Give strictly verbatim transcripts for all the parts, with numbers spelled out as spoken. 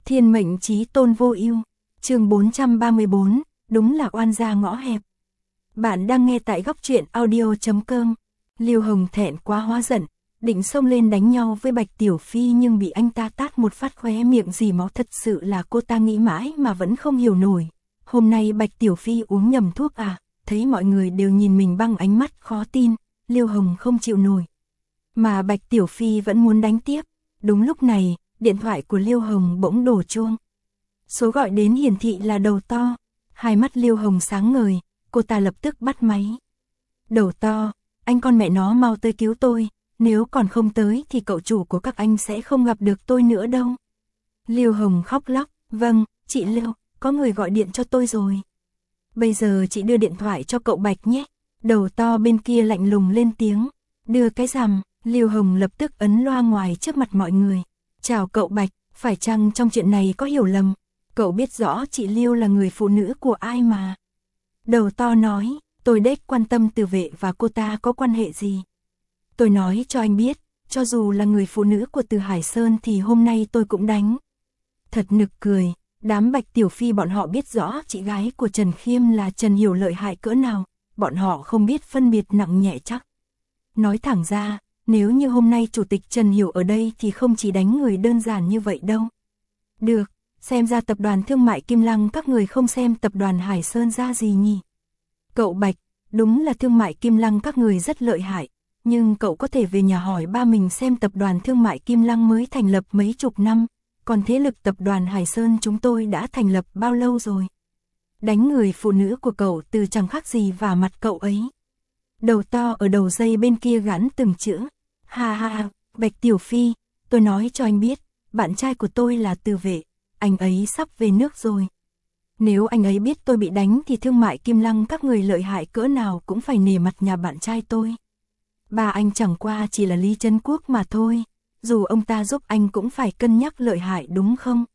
Thiên mệnh chí tôn vô ưu. Chương bốn trăm ba mươi bốn, đúng là oan gia ngõ hẹp. Bạn đang nghe tại góc truyện audio chấm com. Liêu Hồng thẹn quá hóa giận, định xông lên đánh nhau với Bạch Tiểu Phi nhưng bị anh ta tát một phát khóe miệng dì máu, thật sự là cô ta nghĩ mãi mà vẫn không hiểu nổi. Hôm nay Bạch Tiểu Phi uống nhầm thuốc à? Thấy mọi người đều nhìn mình bằng ánh mắt khó tin, Liêu Hồng không chịu nổi. Mà Bạch Tiểu Phi vẫn muốn đánh tiếp. Đúng lúc này, điện thoại của Liêu Hồng bỗng đổ chuông. Số gọi đến hiển thị là Đầu To. Hai mắt Liêu Hồng sáng ngời, cô ta lập tức bắt máy. Đầu To, anh con mẹ nó mau tới cứu tôi, nếu còn không tới thì cậu chủ của các anh sẽ không gặp được tôi nữa đâu. Liêu Hồng khóc lóc, vâng, chị Liêu, có người gọi điện cho tôi rồi. Bây giờ chị đưa điện thoại cho cậu Bạch nhé. Đầu To bên kia lạnh lùng lên tiếng. Đưa cái rằm. Liêu Hồng lập tức ấn loa ngoài trước mặt mọi người. Chào cậu Bạch, phải chăng trong chuyện này có hiểu lầm? Cậu biết rõ chị Liêu là người phụ nữ của ai mà. Đầu To nói, tôi đếch quan tâm Từ Vệ và cô ta có quan hệ gì. Tôi nói cho anh biết, cho dù là người phụ nữ của Từ Hải Sơn thì hôm nay tôi cũng đánh. Thật nực cười, đám Bạch Tiểu Phi bọn họ biết rõ chị gái của Trần Khiêm là Trần Hiểu lợi hại cỡ nào, bọn họ không biết phân biệt nặng nhẹ chắc. Nói thẳng ra, nếu như hôm nay Chủ tịch Trần Hiểu ở đây thì không chỉ đánh người đơn giản như vậy đâu. Được, xem ra tập đoàn thương mại Kim Lăng các người không xem tập đoàn Hải Sơn ra gì nhỉ? Cậu Bạch, đúng là thương mại Kim Lăng các người rất lợi hại, nhưng cậu có thể về nhà hỏi ba mình xem tập đoàn thương mại Kim Lăng mới thành lập mấy chục năm, còn thế lực tập đoàn Hải Sơn chúng tôi đã thành lập bao lâu rồi? Đánh người phụ nữ của cậu từ chẳng khác gì vào mặt cậu ấy. Đầu To ở đầu dây bên kia gắn từng chữ. Ha ha ha, Bạch Tiểu Phi, tôi nói cho anh biết, bạn trai của tôi là Từ Vệ, anh ấy sắp về nước rồi. Nếu anh ấy biết tôi bị đánh thì thương mại Kim Lăng các người lợi hại cỡ nào cũng phải nể mặt nhà bạn trai tôi. Ba anh chẳng qua chỉ là Lý Trấn Quốc mà thôi, dù ông ta giúp anh cũng phải cân nhắc lợi hại đúng không?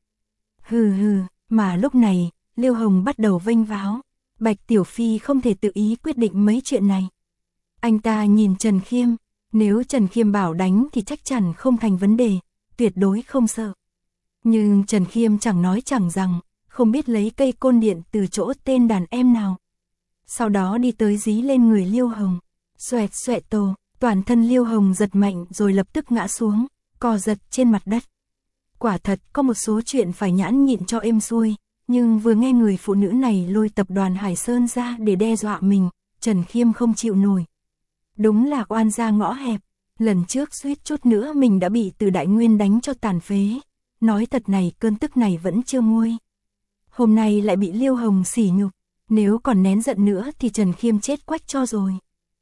Hừ hừ, mà lúc này, Liêu Hồng bắt đầu vênh váo, Bạch Tiểu Phi không thể tự ý quyết định mấy chuyện này. Anh ta nhìn Trần Khiêm, nếu Trần Khiêm bảo đánh thì chắc chắn không thành vấn đề, tuyệt đối không sợ. Nhưng Trần Khiêm chẳng nói chẳng rằng, không biết lấy cây côn điện từ chỗ tên đàn em nào. Sau đó đi tới dí lên người Liêu Hồng, xoẹt xoẹt tổ, toàn thân Liêu Hồng giật mạnh rồi lập tức ngã xuống, co giật trên mặt đất. Quả thật có một số chuyện phải nhãn nhịn cho êm xuôi, nhưng vừa nghe người phụ nữ này lôi tập đoàn Hải Sơn ra để đe dọa mình, Trần Khiêm không chịu nổi. Đúng là oan gia ngõ hẹp, lần trước suýt chút nữa mình đã bị Từ Đại Nguyên đánh cho tàn phế. Nói thật này, cơn tức này vẫn chưa nguôi. Hôm nay lại bị Liêu Hồng sỉ nhục, nếu còn nén giận nữa thì Trần Khiêm chết quách cho rồi.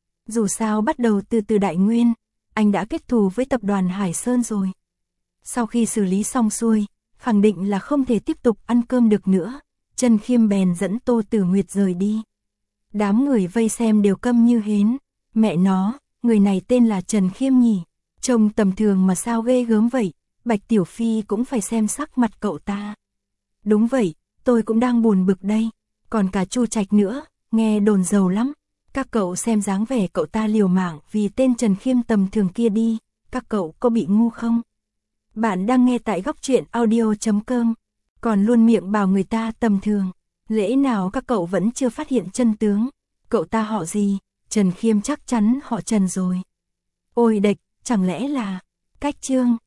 Dù sao bắt đầu từ Từ Đại Nguyên, anh đã kết thù với tập đoàn Hải Sơn rồi. Sau khi xử lý xong xuôi, khẳng định là không thể tiếp tục ăn cơm được nữa, Trần Khiêm bèn dẫn Tô Tử Nguyệt rời đi. Đám người vây xem đều câm như hến. Mẹ nó, người này tên là Trần Khiêm nhỉ? Trông tầm thường mà sao ghê gớm vậy? Bạch Tiểu Phi cũng phải xem sắc mặt cậu ta. Đúng vậy, tôi cũng đang buồn bực đây. Còn cả Chu Trạch nữa, nghe đồn giàu lắm. Các cậu xem dáng vẻ cậu ta liều mạng vì tên Trần Khiêm tầm thường kia đi. Các cậu có bị ngu không? Bạn đang nghe tại góc truyện audio chấm com. Còn luôn miệng bảo người ta tầm thường. Lẽ nào các cậu vẫn chưa phát hiện chân tướng? Cậu ta họ gì? Trần Khiêm chắc chắn họ Trần rồi. Ôi địch, chẳng lẽ là Cách Trương?